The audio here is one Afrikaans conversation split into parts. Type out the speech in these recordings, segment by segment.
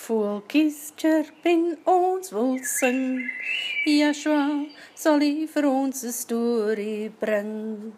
Voeltjies chirp en ons wil sing, Joshua sal hy vir ons 'n storie bring.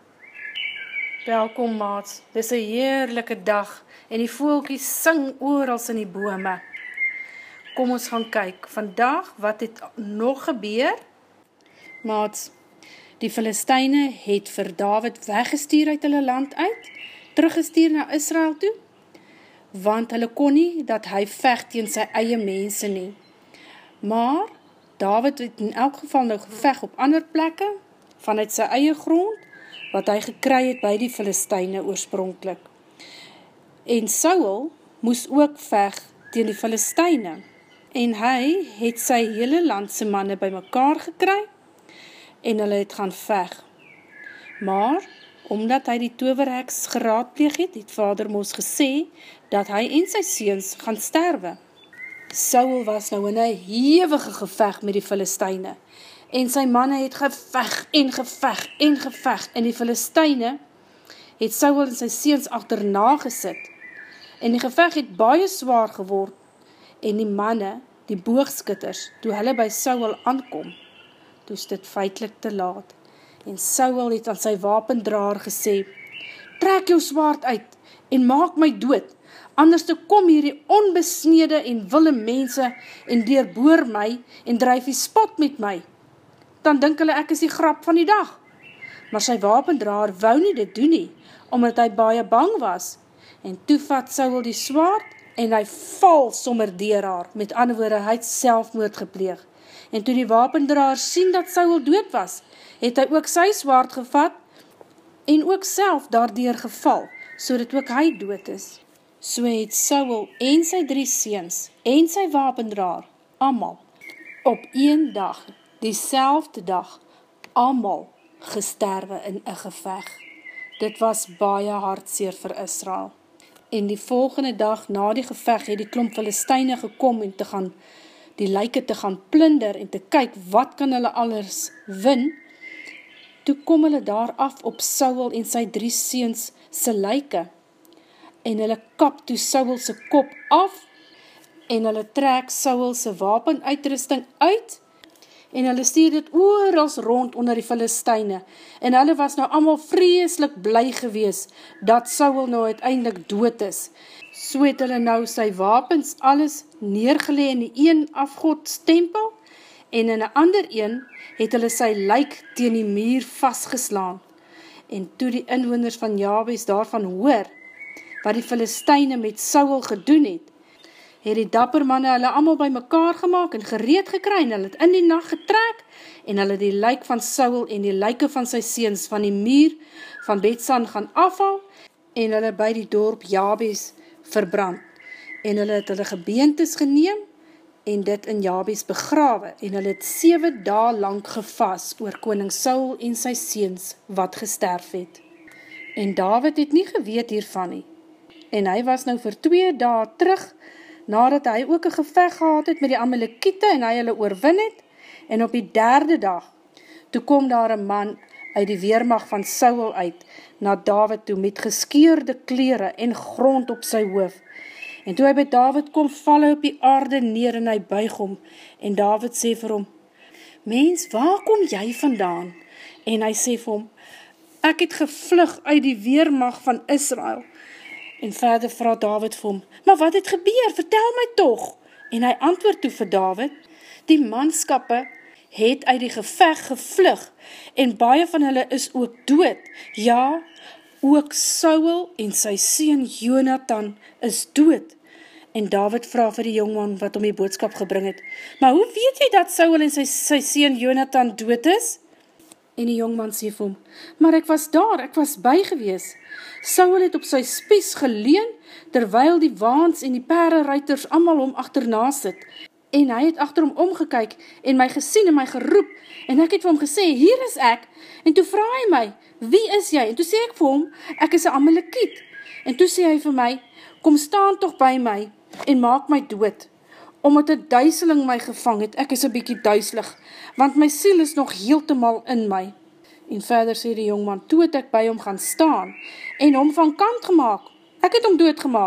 Welkom maats, dis 'n heerlike dag en die voeltjies sing oral in die bome. Kom ons gaan kyk, vandag wat het nog gebeur? Maats, die Filistyne het vir Dawid weggestuur uit hulle land uit, teruggestuur na Israel toe, want hulle kon nie dat hy veg teen sy eie mense nie. Maar Dawid het in elk geval nou geveg op ander plekke, vanuit sy eie grond, wat hy gekry het by die Filistyne oorspronklik. En Saul moes ook veg teen die Filistyne, en hy het sy hele landse manne by mekaar gekry, en hulle het gaan veg. Maar, omdat hy die towerheks geraadpleeg het, het Vader Mos gesê, dat hy en sy seuns gaan sterwe. Saul was nou in 'n hewige geveg met die Filistyne, en sy manne het geveg en geveg en geveg, en die Filistyne het Saul en sy seuns agterna gesit, en die geveg het baie swaar geword, en die manne, die boogskutters, toe hulle by Saul aankom, toe is dit feitlik te laat, en Saul het aan sy wapendraer gesê, trek jou swaard uit, en maak my dood, anders te kom hierdie onbesnede en wille mense, en deurboor my, en dryf die spot met my, dan dink hulle ek is die grap van die dag. Maar sy wapendraer wou nie dit doen nie, omdat hy baie bang was, en toe vat Saul die swaard, en hy val sommer deur haar, met ander woorde, hy het selfmoord gepleeg. En toe die wapendraer sien dat Saul dood was, het hy ook sy swaard gevat, en ook self daardeur geval, so dat ook hy dood is. So het Saul en sy 3 seuns, en sy wapendraer, almal, op een dag, dieselfde dag, almal gesterwe in 'n geveg. Dit was baie hartseer vir Israel. En die volgende dag na die geveg het die klomp Filistyne gekom en die lyke te gaan plunder en te kyk wat kan hulle alles win. Toe kom hulle daar af op Saul en sy 3 seuns se lyke. En hulle kap toe Saul se kop af en hulle trek Saul se wapenuitrusting uit en hulle stuur dit orals rond onder die Filistyne, en hulle was nou allemaal vreeslik bly gewees, dat Saul nou uiteindelik dood is. So het hulle nou sy wapens alles neergelee in die een afgodstempel, en in 'n ander een het hulle sy lijk teen die muur vastgeslaan. En toe die inwoners van Jabes daarvan hoor, wat die Filistyne met Saul gedoen het die dapper manne hulle allemaal by mekaar gemaak en gereed gekry, en hulle het in die nag getrek, en hulle die lijk van Saul en die lyke van sy seuns van die muur van Betsan gaan afhaal, en hulle by die dorp Jabes verbrand. En hulle het hulle gebeentes geneem, en dit in Jabes begrawe, en hulle het 7 dae lang gevas oor koning Saul en sy seuns wat gesterf het. En Dawid het nie geweet hiervan nie, en hy was nou vir 2 dae terug, nadat hy ook 'n geveg gehad het met die Amalekiete en hy hulle oorwin het, en op die 3de dag, toe kom daar 'n man uit die weermag van Saul uit, na Dawid toe met geskeurde klere en grond op sy hoof. En toe hy by Dawid kom, val hy op die aarde neer en hy buig hom, en Dawid sê vir hom, mens, waar kom jy vandaan? En hy sê vir hom, ek het gevlug uit die weermag van Israel. En verder vra Dawid vir hom, maar wat het gebeur? Vertel my tog. En hy antwoord toe vir Dawid, die manskappe het uit die geveg gevlug, en baie van hulle is ook dood. Ja, ook Saul en sy seun Jonathan is dood. En Dawid vra vir die jongman wat hom die boodskap gebring het, maar hoe weet jy dat Saul en sy seun Jonathan dood is? En die jongman sê vir hom, maar ek was daar, ek was by gewees. Saul het op sy spies geleun, terwyl die waans en die perderuiters allemaal hom agterna sit. En hy het agter hom omgekyk, en my gesien en my geroep, en ek het vir hom gesê, hier is ek, en toe vra hy my, wie is jy? En toe sê ek vir hom, ek is 'n Amalekiet. En toe sê hy vir my, kom staan toch by my, en maak my dood. Omdat 'n duiseling my gevang het, ek is 'n bietjie duiselig, want my siel is nog heeltemal in my. En verder sê die jongman, toe het ek by hom gaan staan, en hom van kant gemaak. Ek het hom doodgemaak,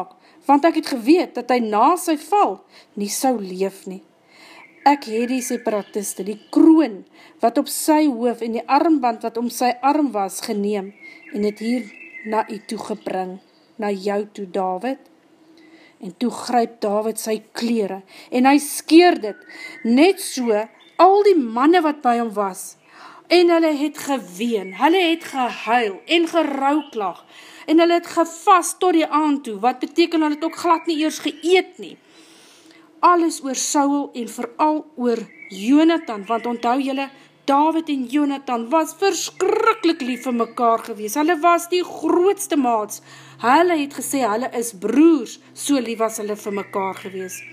want ek het geweet dat hy na sy val nie sou leef nie. Ek het die separatiste, die kroon wat op sy hoof en die armband wat om sy arm was geneem en het hier na u toe gebring, na jou toe, Dawid. En toe gryp Dawid sy klere en hy skeer dit, net so al die manne wat by hom was. En hulle het geween, hulle het gehuil en gerouklag en hulle het gevas tot die aand toe, wat beteken hulle het ook glad nie eers geëet nie. Alles oor Saul en veral oor Jonathan, want onthou julle, Dawid en Jonathan was verskriklik lief vir mekaar gewees, hulle was die grootste maats, hulle het gesê, hulle is broers, so lief was hulle vir mekaar gewees.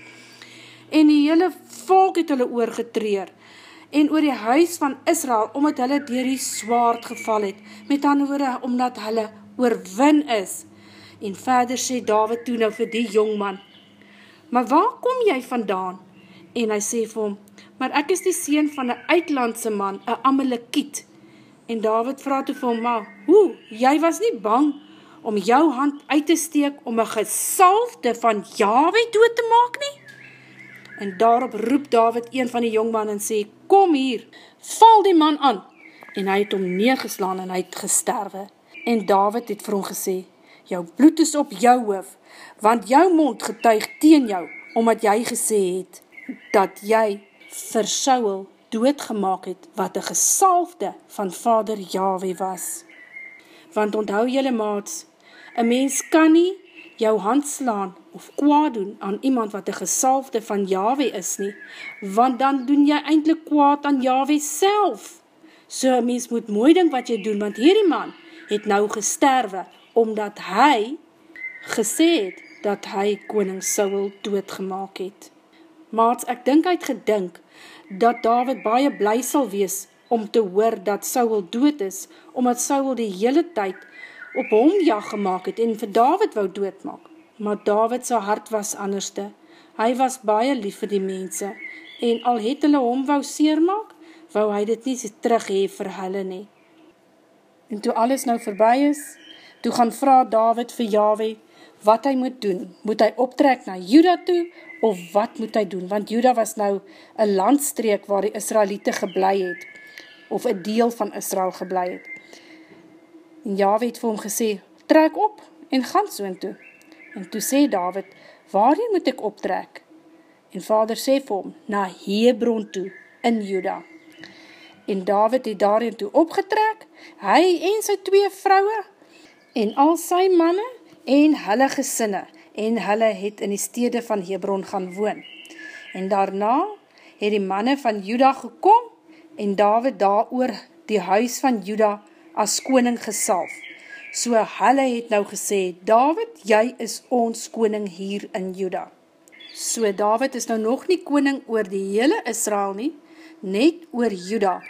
En die hele volk het hulle oorgetreer, en oor die huis van Israel, omdat hulle deur die swaard geval het, met ander woorde, omdat hulle oorwin is. En verder sê Dawid toe nou vir die jongman, maar waar kom jy vandaan? En hy sê vir hom, maar ek is die seun van 'n uitlandse man, 'n Amalekiet. En Dawid vra toe vir hom, maar hoe, jy was nie bang om jou hand uit te steek om 'n gesalfde van Jahwe dood te maak nie? En daarop roep Dawid een van die jongman en sê, kom hier, val die man aan. En hy het hom neergeslaan en hy het gesterwe. En Dawid het vir hom gesê, jou bloed is op jou hoof, want jou mond getuig teen jou, omdat jy gesê het, dat jy vir Saul doodgemaak het, wat 'n gesalfde van Vader Jahwe was. Want onthou julle maats, 'n mens kan nie jou hand slaan of kwaad doen aan iemand wat 'n gesalfde van Jahwe is nie, want dan doen jy eintlik kwaad aan Jahwe self. So 'n mens moet mooi dink wat jy doen, want hierdie man het nou gesterwe, omdat hy gesê het, dat hy koning Saul doodgemaak het. Maats, ek dink hy het gedink, dat Dawid baie bly sal wees, om te hoor dat Saul dood is, omdat Saul die hele tyd op hom jag gemaak het, en vir Dawid wou doodmaak. Maar Dawid sy hart was anderste, hy was baie lief vir die mense, en al het hulle hom wou seermaak, wou hy dit nie terug hê vir hulle nie. En toe alles nou verby is, toe gaan vra Dawid vir Jahwe, wat hy moet doen. Moet hy optrek na Juda toe, of wat moet hy doen? Want Juda was nou 'n landstreek waar die Israeliete gebly het, of 'n deel van Israel gebly het. En Jahwe het vir hom gesê, trek op en gaan soontoe. En toe sê Dawid, waarheen moet ek optrek? En Vader sê vir hom, na Hebron toe, in Juda. En Dawid het daarheen toe opgetrek, hy en sy 2 vroue, en al sy manne, en hulle gesinne, en hulle het in die stede van Hebron gaan woon. En daarna het die manne van Juda gekom, en Dawid daaroor die huis van Juda as koning gesalf. So hulle het nou gesê, Dawid, jy is ons koning hier in Juda. So Dawid is nou nog nie koning oor die hele Israel nie, net oor Juda.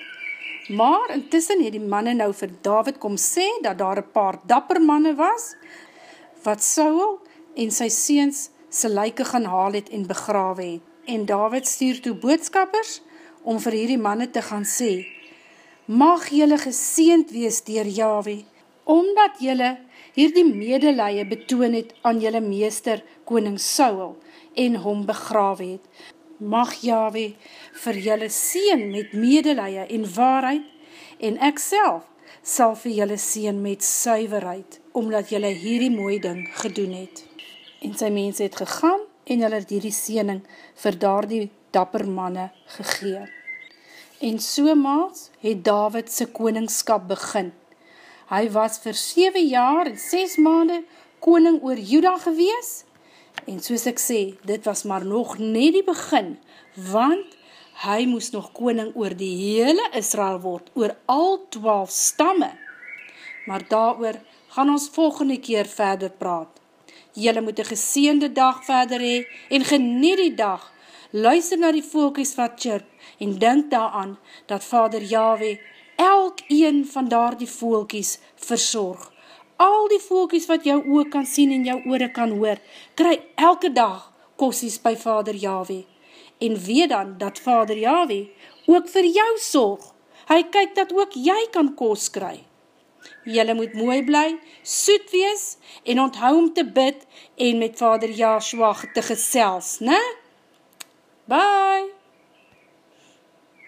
Maar intussen het die manne nou vir Dawid kom sê, dat daar 'n paar dapper manne was, wat Saul en sy seuns se lyke gaan haal het en begrawe het. En Dawid stuur toe boodskappers, om vir hierdie manne te gaan sê, mag julle geseënd wees deur Jahwe, omdat julle hierdie medelee betoon het aan julle meester koning Saul en hom begrawe het. Mag Jahwe vir julle seën met medelee en waarheid, en ek self sal vir julle seën met suiwerheid, omdat julle hierdie mooi ding gedoen het. En sy mense het gegaan, en hulle het hierdie seëning vir daardie dapper manne gegee. En so maats het Dawid sy koningskap begin. Hy was vir 7 jaar en 6 maande koning oor Juda gewees, en soos ek sê, dit was maar nog net die begin, want hy moes nog koning oor die hele Israel word, oor al 12 stamme. Maar daaroor gaan ons volgende keer verder praat. Julle moet 'n geseënde dag verder hê, en geniet die dag. Luister na die voeltjies wat chirp, en dink daaraan, dat Vader Jahwe elkeen van daardie voeltjies versorg. Al die voeltjies wat jou oë kan sien en jou ore kan hoor, kry elke dag kossies by Vader Jahwe. En weet dan, dat Vader Jahwe ook vir jou sorg. Hy kyk dat ook jy kan kos kry. julle moet mooi bly, soet wees, en onthou om te bid, en met Vader Joshua te gesels, né? Bye!